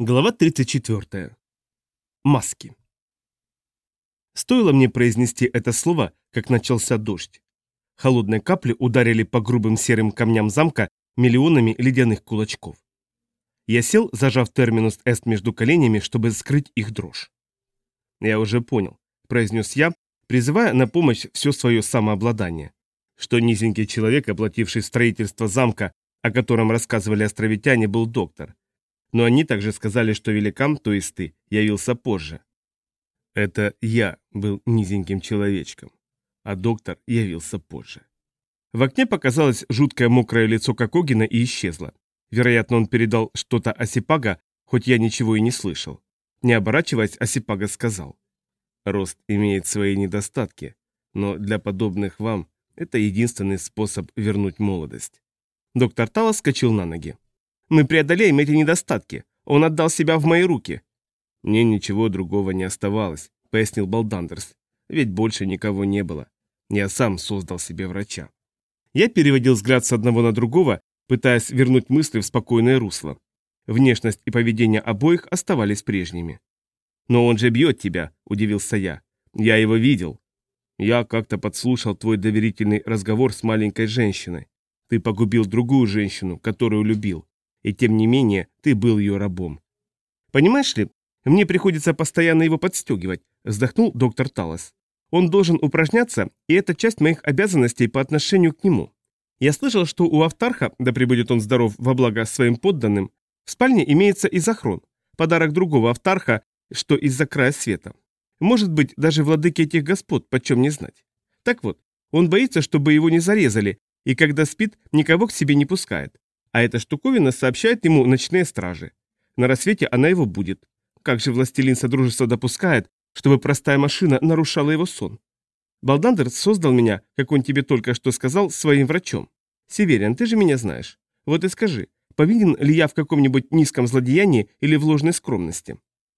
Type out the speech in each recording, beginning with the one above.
Глава 34. Маски. Стоило мне произнести это слово, как начался дождь. Холодные капли ударили по грубым серым камням замка миллионами ледяных кулачков. Я сел, зажав терминус эст между коленями, чтобы скрыть их дрожь. «Я уже понял», — произнес я, призывая на помощь все свое самообладание, что низенький человек, оплативший строительство замка, о котором рассказывали островитяне, был доктор. Но они также сказали, что великан, то есть ты, явился позже. Это я был низеньким человечком, а доктор явился позже. В окне показалось жуткое мокрое лицо Кокогина и исчезло. Вероятно, он передал что-то Осипага, хоть я ничего и не слышал. Не оборачиваясь, Осипага сказал: «Рост имеет свои недостатки, но для подобных вам это единственный способ вернуть молодость». Доктор Талос вскочил на ноги. «Мы преодолеем эти недостатки. Он отдал себя в мои руки». «Мне ничего другого не оставалось», — пояснил Балдандерс. «Ведь больше никого не было. Я сам создал себе врача». Я переводил взгляд с одного на другого, пытаясь вернуть мысли в спокойное русло. Внешность и поведение обоих оставались прежними. «Но он же бьет тебя», — удивился я. «Я его видел. Я как-то подслушал твой доверительный разговор с маленькой женщиной. Ты погубил другую женщину, которую любил. И тем не менее, ты был ее рабом». «Понимаешь ли, мне приходится постоянно его подстегивать», — вздохнул доктор Талос. «Он должен упражняться, и это часть моих обязанностей по отношению к нему. Я слышал, что у Автарха, да пребудет он здоров во благо своим подданным, в спальне имеется изохрон, подарок другого Автарха, что из-за края света. Может быть, даже владыки этих господ, почем не знать. Так вот, он боится, чтобы его не зарезали, и когда спит, никого к себе не пускает. А эта штуковина сообщает ему ночные стражи. На рассвете она его будет. Как же властелин Содружества допускает, чтобы простая машина нарушала его сон? Балдандер создал меня, как он тебе только что сказал, своим врачом. Севериан, ты же меня знаешь. Вот и скажи, повинен ли я в каком-нибудь низком злодеянии или в ложной скромности?»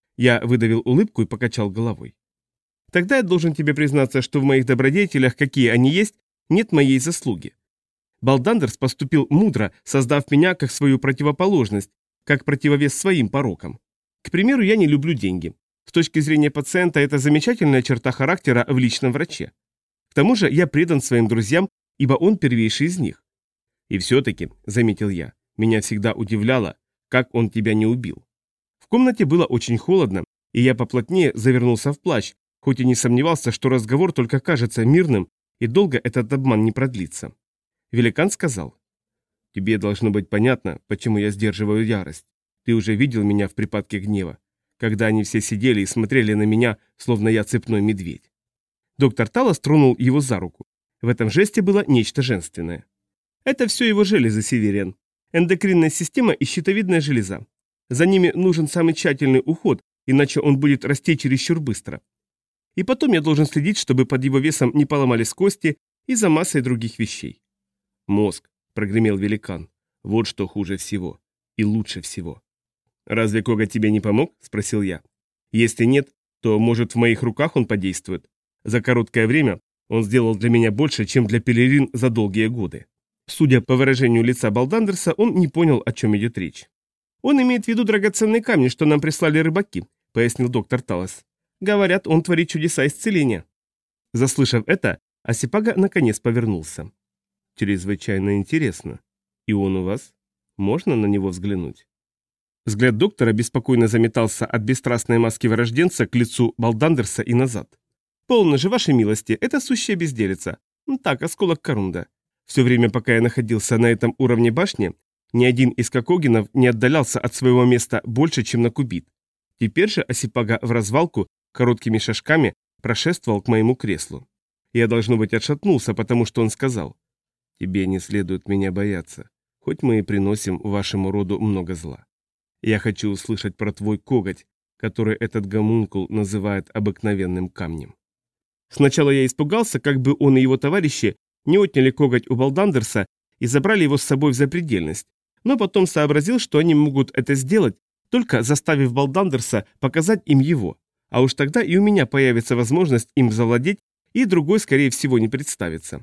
Я выдавил улыбку и покачал головой. «Тогда я должен тебе признаться, что в моих добродетелях, какие они есть, нет моей заслуги. Балдандерс поступил мудро, создав меня как свою противоположность, как противовес своим порокам. К примеру, я не люблю деньги. С точки зрения пациента это замечательная черта характера в личном враче. К тому же я предан своим друзьям, ибо он первейший из них. И все-таки, заметил я, меня всегда удивляло, как он тебя не убил. В комнате было очень холодно, и я поплотнее завернулся в плащ, хоть и не сомневался, что разговор только кажется мирным, и долго этот обман не продлится. Великан сказал: «Тебе должно быть понятно, почему я сдерживаю ярость. Ты уже видел меня в припадке гнева, когда они все сидели и смотрели на меня, словно я цепной медведь». Доктор Талос тронул его за руку. В этом жесте было нечто женственное. «Это все его железы, Севериан. Эндокринная система и щитовидная железа. За ними нужен самый тщательный уход, иначе он будет расти чересчур быстро. И потом я должен следить, чтобы под его весом не поломались кости и за массой других вещей». «Мозг», — прогремел великан, — «вот что хуже всего и лучше всего». «Разве коготь тебе не помог?» — спросил я. «Если нет, то, может, в моих руках он подействует. За короткое время он сделал для меня больше, чем для пелерин за долгие годы». Судя по выражению лица Балдандерса, он не понял, о чем идет речь. «Он имеет в виду драгоценные камни, что нам прислали рыбаки», — пояснил доктор Талос. «Говорят, он творит чудеса исцеления». Заслышав это, Осипага наконец повернулся. «Чрезвычайно интересно. И он у вас? Можно на него взглянуть?» Взгляд доктора беспокойно заметался от бесстрастной маски вырожденца к лицу Балдандерса и назад. «Полно же, вашей милости, это сущая безделица. Так, осколок корунда. Все время, пока я находился на этом уровне башни, ни один из Кокогинов не отдалялся от своего места больше, чем на кубит. Теперь же Осипага в развалку короткими шажками прошествовал к моему креслу. Я, должно быть, отшатнулся, потому что он сказал: «Тебе не следует меня бояться, хоть мы и приносим вашему роду много зла. Я хочу услышать про твой коготь, который этот гомункул называет обыкновенным камнем». Сначала я испугался, как бы он и его товарищи не отняли коготь у Балдандерса и забрали его с собой в запредельность, но потом сообразил, что они могут это сделать, только заставив Балдандерса показать им его, а уж тогда и у меня появится возможность им завладеть, и другой, скорее всего, не представится.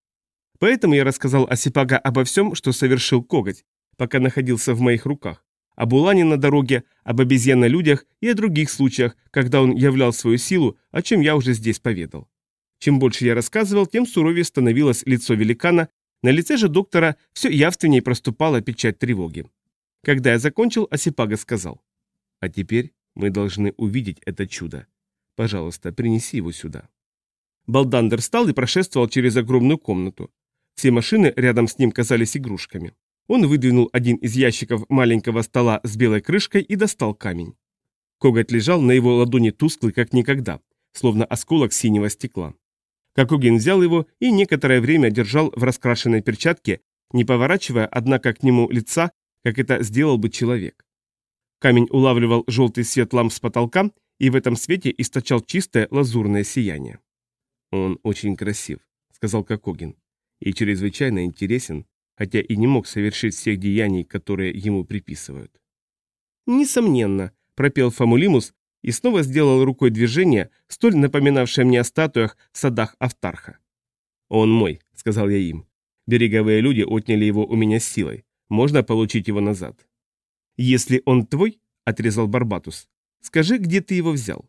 Поэтому я рассказал Осипага обо всем, что совершил коготь, пока находился в моих руках, об улане на дороге, об обезьяно-людях и о других случаях, когда он являл свою силу, о чем я уже здесь поведал. Чем больше я рассказывал, тем суровее становилось лицо великана, на лице же доктора все явственнее проступала печать тревоги. Когда я закончил, Осипага сказал: «А теперь мы должны увидеть это чудо. Пожалуйста, принеси его сюда». Балдандер встал и прошествовал через огромную комнату. Все машины рядом с ним казались игрушками. Он выдвинул один из ящиков маленького стола с белой крышкой и достал камень. Коготь лежал на его ладони тусклый, как никогда, словно осколок синего стекла. Кокогин взял его и некоторое время держал в раскрашенной перчатке, не поворачивая, однако, к нему лица, как это сделал бы человек. Камень улавливал желтый свет ламп с потолка и в этом свете источал чистое лазурное сияние. «Он очень красив», — сказал Кокогин, — «и чрезвычайно интересен, хотя и не мог совершить всех деяний, которые ему приписывают». «Несомненно», — пропел Фамулимус и снова сделал рукой движение, столь напоминавшее мне о статуях в садах Автарха. «Он мой», — сказал я им. «Береговые люди отняли его у меня силой. Можно получить его назад». «Если он твой», — отрезал Барбатус, — «скажи, где ты его взял».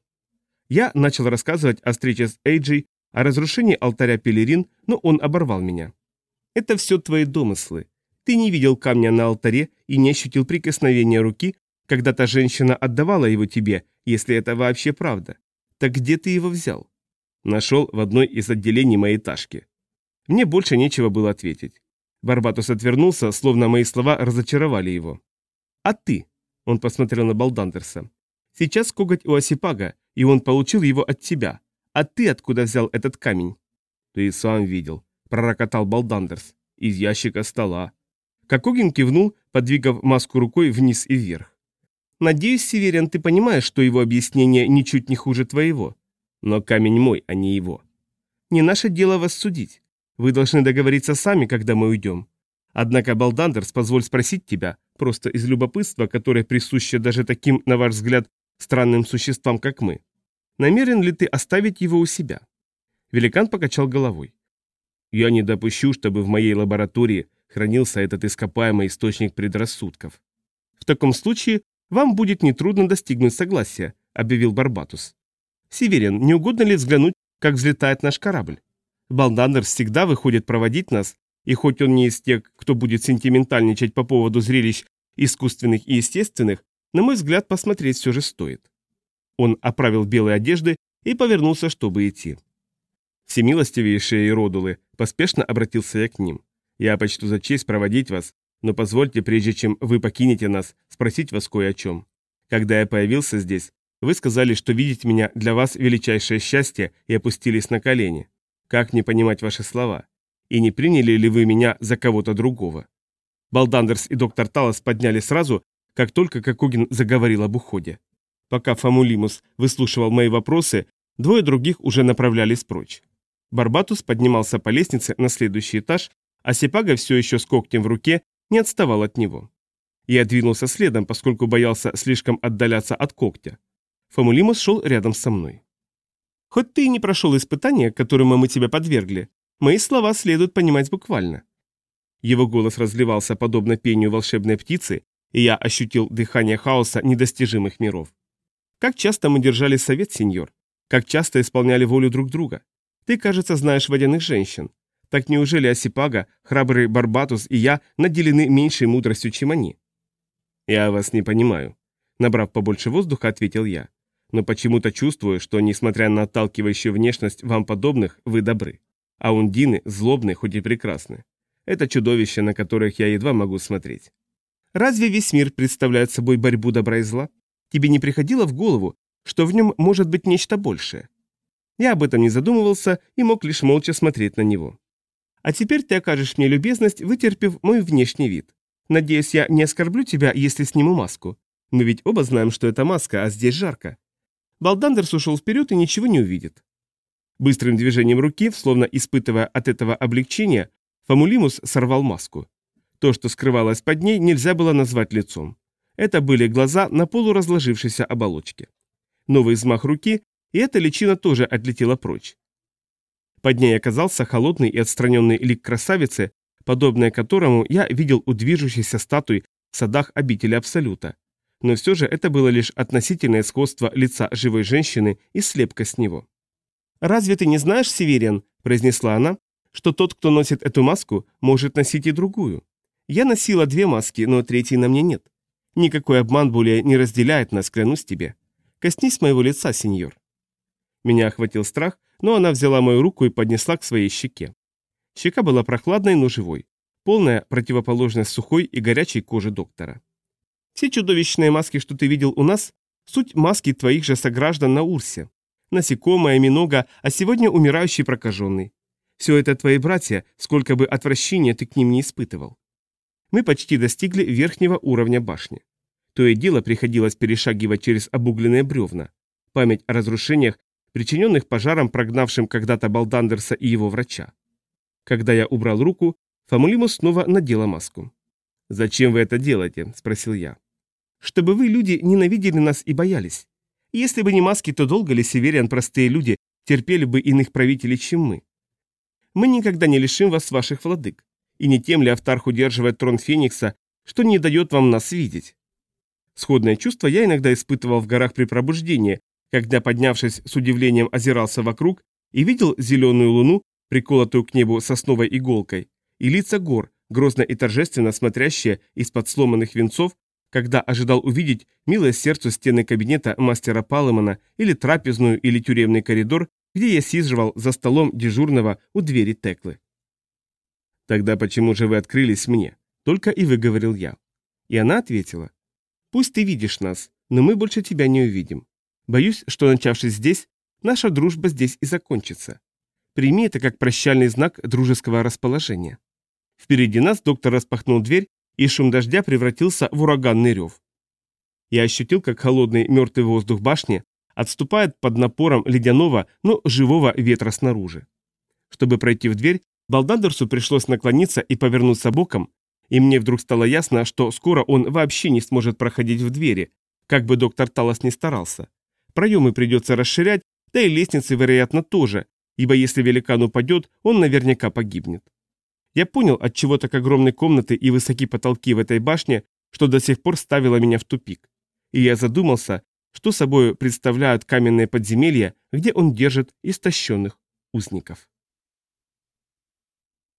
Я начал рассказывать о встрече с Эйджей, о разрушении алтаря Пелерин, но он оборвал меня. «Это все твои домыслы. Ты не видел камня на алтаре и не ощутил прикосновения руки, когда та женщина отдавала его тебе, если это вообще правда. Так где ты его взял?» «Нашел в одной из отделений моей ташки». Мне больше нечего было ответить. Барбатус отвернулся, словно мои слова разочаровали его. «А ты?» – он посмотрел на Балдандерса. «Сейчас коготь у Осипага, и он получил его от тебя. А ты откуда взял этот камень?» «Ты сам видел», – пророкотал Балдандерс. «Из ящика стола». Кокогин кивнул, подвигав маску рукой вниз и вверх. «Надеюсь, Северян, ты понимаешь, что его объяснение ничуть не хуже твоего. Но камень мой, а не его. Не наше дело вас судить. Вы должны договориться сами, когда мы уйдем. Однако, Балдандерс, позволь спросить тебя, просто из любопытства, которое присуще даже таким, на ваш взгляд, странным существам, как мы. Намерен ли ты оставить его у себя?» Великан покачал головой. «Я не допущу, чтобы в моей лаборатории хранился этот ископаемый источник предрассудков». «В таком случае вам будет нетрудно достигнуть согласия», — объявил Барбатус. «Северин, не угодно ли взглянуть, как взлетает наш корабль? Балдандерс всегда выходит проводить нас, и хоть он не из тех, кто будет сентиментальничать по поводу зрелищ искусственных и естественных, на мой взгляд, посмотреть все же стоит». Он оправил белые одежды и повернулся, чтобы идти. «Всемилостивейшие Иродулы», поспешно обратился я к ним. «Я почту за честь проводить вас, но позвольте, прежде чем вы покинете нас, спросить вас кое о чем. Когда я появился здесь, вы сказали, что видеть меня для вас величайшее счастье и опустились на колени. Как не понимать ваши слова? И не приняли ли вы меня за кого-то другого?» Балдандерс и доктор Талос подняли сразу, как только Кокогин заговорил об уходе. Пока Фамулимус выслушивал мои вопросы, двое других уже направлялись прочь. Барбатус поднимался по лестнице на следующий этаж, а Сипага все еще с когтем в руке не отставал от него. Я двинулся следом, поскольку боялся слишком отдаляться от когтя. Фамулимус шел рядом со мной. «Хоть ты и не прошел испытания, которому мы тебя подвергли, мои слова следует понимать буквально». Его голос разливался подобно пению волшебной птицы, и я ощутил дыхание хаоса недостижимых миров. «Как часто мы держали совет, сеньор? Как часто исполняли волю друг друга? Ты, кажется, знаешь водяных женщин. Так неужели Осипага, храбрый Барбатус и я наделены меньшей мудростью, чем они?» «Я вас не понимаю», — набрав побольше воздуха, ответил я. «Но почему-то чувствую, что, несмотря на отталкивающую внешность вам подобных, вы добры. А ундины злобны, хоть и прекрасны. Это чудовища, на которых я едва могу смотреть». «Разве весь мир представляет собой борьбу добра и зла? Тебе не приходило в голову, что в нем может быть нечто большее?» Я об этом не задумывался и мог лишь молча смотреть на него. «А теперь ты окажешь мне любезность, вытерпев мой внешний вид. Надеюсь, я не оскорблю тебя, если сниму маску. Мы ведь оба знаем, что это маска, а здесь жарко». Балдандерс ушел вперед и ничего не увидит. Быстрым движением руки, словно испытывая от этого облегчения, Фамулимус сорвал маску. То, что скрывалось под ней, нельзя было назвать лицом. Это были глаза на полуразложившейся оболочке. Новый взмах руки, и эта личина тоже отлетела прочь. Под ней оказался холодный и отстраненный лик красавицы, подобное которому я видел у движущейся статуи в садах обители Абсолюта. Но все же это было лишь относительное сходство лица живой женщины и слепка с него. «Разве ты не знаешь, Севериан?» – произнесла она, – что тот, кто носит эту маску, может носить и другую. Я носила 2 маски, но третьей на мне нет. Никакой обман более не разделяет нас, клянусь тебе. Коснись моего лица, сеньор». Меня охватил страх, но она взяла мою руку и поднесла к своей щеке. Щека была прохладной, но живой. Полная противоположность сухой и горячей коже доктора. «Все чудовищные маски, что ты видел у нас, суть маски твоих же сограждан на Урсе. Насекомое, минога, а сегодня умирающий прокаженный. Все это твои братья, сколько бы отвращения ты к ним не испытывал». Мы почти достигли верхнего уровня башни. То и дело приходилось перешагивать через обугленные бревна. Память о разрушениях, причиненных пожаром, прогнавшим когда-то Балдандерса и его врача. Когда я убрал руку, Фамулимус снова надела маску. «Зачем вы это делаете?» – спросил я. «Чтобы вы, люди, ненавидели нас и боялись. Если бы не маски, то долго ли, Севериан, простые люди, терпели бы иных правителей, чем мы? Мы никогда не лишим вас ваших владык. И не тем ли Автарх удерживает трон Феникса, что не дает вам нас видеть?» Сходное чувство я иногда испытывал в горах при пробуждении, когда, поднявшись, с удивлением озирался вокруг и видел зеленую луну, приколотую к небу сосновой иголкой, и лица гор, грозно и торжественно смотрящие из-под сломанных венцов, когда ожидал увидеть милое сердцу стены кабинета мастера Палемона или трапезную или тюремный коридор, где я сиживал за столом дежурного у двери Теклы. «Тогда почему же вы открылись мне?» — только и выговорил я. И она ответила: «Пусть ты видишь нас, но мы больше тебя не увидим. Боюсь, что, начавшись здесь, наша дружба здесь и закончится. Прими это как прощальный знак дружеского расположения». Впереди нас доктор распахнул дверь, и шум дождя превратился в ураганный рев. Я ощутил, как холодный мертвый воздух башни отступает под напором ледяного, но живого ветра снаружи. Чтобы пройти в дверь, Балдандерсу пришлось наклониться и повернуться боком, и мне вдруг стало ясно, что скоро он вообще не сможет проходить в двери, как бы доктор Талос ни старался. Проемы придется расширять, да и лестницы, вероятно, тоже, ибо если великан упадет, он наверняка погибнет. Я понял от чего так огромной комнаты и высокие потолки в этой башне, что до сих пор ставило меня в тупик. И я задумался, что собой представляют каменные подземелья, где он держит истощенных узников.